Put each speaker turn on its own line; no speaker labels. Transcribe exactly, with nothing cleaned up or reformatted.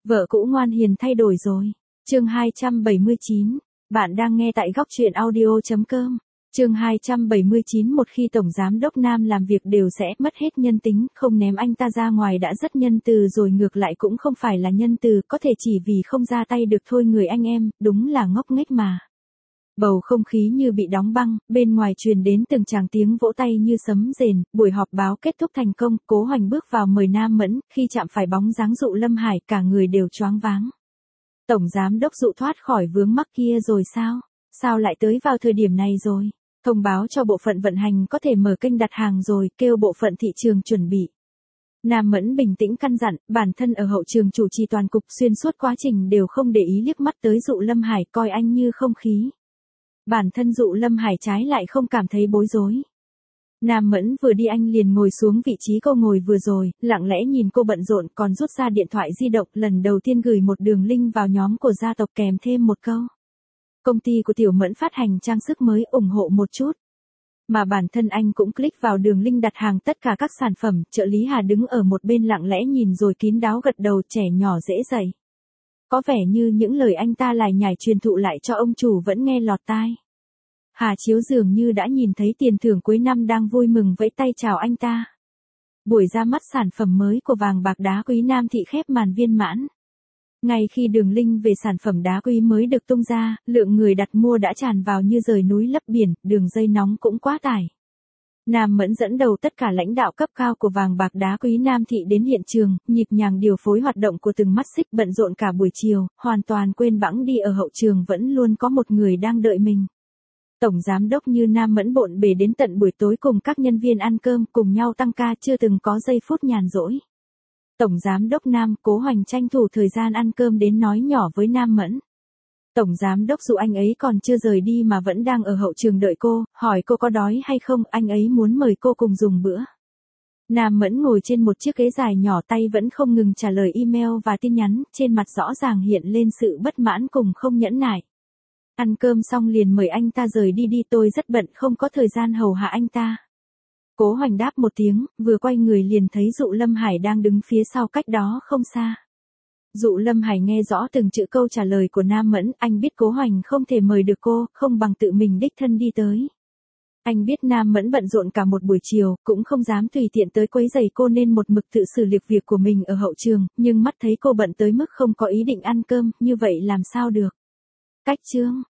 Vợ cũ ngoan hiền thay đổi rồi. Chương hai trăm bảy mươi chín. Bạn đang nghe tại góc truyện audio chấm com. Chương hai trăm bảy mươi chín. Một khi tổng giám đốc Nam làm việc đều sẽ mất hết nhân tính, không ném anh ta ra ngoài đã rất nhân từ rồi, ngược lại cũng không phải là nhân từ, có thể chỉ vì không ra tay được thôi. Người anh em, đúng là ngốc nghếch mà. Bầu không khí như bị đóng băng, bên ngoài truyền đến từng tràng tiếng vỗ tay như sấm rền. Buổi họp báo kết thúc thành công, Cố Hoành bước vào mời Nam Mẫn, khi chạm phải bóng dáng Dụ Lâm Hải, cả người đều choáng váng. Tổng giám đốc Dụ thoát khỏi vướng mắc kia rồi sao? Sao lại tới vào thời điểm này rồi? Thông báo cho bộ phận vận hành có thể mở kênh đặt hàng rồi, kêu bộ phận thị trường chuẩn bị. Nam Mẫn bình tĩnh căn dặn, bản thân ở hậu trường chủ trì toàn cục, xuyên suốt quá trình đều không để ý liếc mắt tới Dụ Lâm Hải, coi anh như không khí. Bản thân Dụ Lâm Hải trái lại không cảm thấy bối rối. Nam Mẫn vừa đi anh liền ngồi xuống vị trí cô ngồi vừa rồi, lặng lẽ nhìn cô bận rộn, còn rút ra điện thoại di động, lần đầu tiên gửi một đường link vào nhóm của gia tộc kèm thêm một câu. Công ty của Tiểu Mẫn phát hành trang sức mới, ủng hộ một chút. Mà bản thân anh cũng click vào đường link đặt hàng tất cả các sản phẩm. Trợ lý Hà đứng ở một bên lặng lẽ nhìn rồi kín đáo gật đầu, trẻ nhỏ dễ dạy. Có vẻ như những lời anh ta lải nhải truyền thụ lại cho ông chủ vẫn nghe lọt tai. Hà Chiếu dường như đã nhìn thấy tiền thưởng cuối năm đang vui mừng vẫy tay chào anh ta. Buổi ra mắt sản phẩm mới của vàng bạc đá quý Nam Thị khép màn viên mãn. Ngay khi đường link về sản phẩm đá quý mới được tung ra, lượng người đặt mua đã tràn vào như dời núi lấp biển, đường dây nóng cũng quá tải. Nam Mẫn dẫn đầu tất cả lãnh đạo cấp cao của vàng bạc đá quý Nam Thị đến hiện trường, nhịp nhàng điều phối hoạt động của từng mắt xích, bận rộn cả buổi chiều, hoàn toàn quên bẵng đi ở hậu trường vẫn luôn có một người đang đợi mình. Tổng giám đốc như Nam Mẫn bộn bề đến tận buổi tối cùng các nhân viên ăn cơm, cùng nhau tăng ca, chưa từng có giây phút nhàn rỗi. Tổng giám đốc Nam, Cố Hoành tranh thủ thời gian ăn cơm đến nói nhỏ với Nam Mẫn. Tổng giám đốc Dụ anh ấy còn chưa rời đi mà vẫn đang ở hậu trường đợi cô, hỏi cô có đói hay không, anh ấy muốn mời cô cùng dùng bữa. Nam Mẫn ngồi trên một chiếc ghế dài nhỏ, tay vẫn không ngừng trả lời email và tin nhắn, trên mặt rõ ràng hiện lên sự bất mãn cùng không nhẫn nại. Ăn cơm xong liền mời anh ta rời đi đi, tôi rất bận không có thời gian hầu hạ anh ta. Cố Hoành đáp một tiếng, vừa quay người liền thấy Dụ Lâm Hải đang đứng phía sau cách đó không xa. Dụ Lâm Hải nghe rõ từng chữ câu trả lời của Nam Mẫn, anh biết Cố Hoành không thể mời được cô, không bằng tự mình đích thân đi tới. Anh biết Nam Mẫn bận rộn cả một buổi chiều, cũng không dám tùy tiện tới quấy rầy cô nên một mực tự xử liệt việc của mình ở hậu trường, nhưng mắt thấy cô bận tới mức không có ý định ăn cơm, như vậy làm sao được. Cách chương,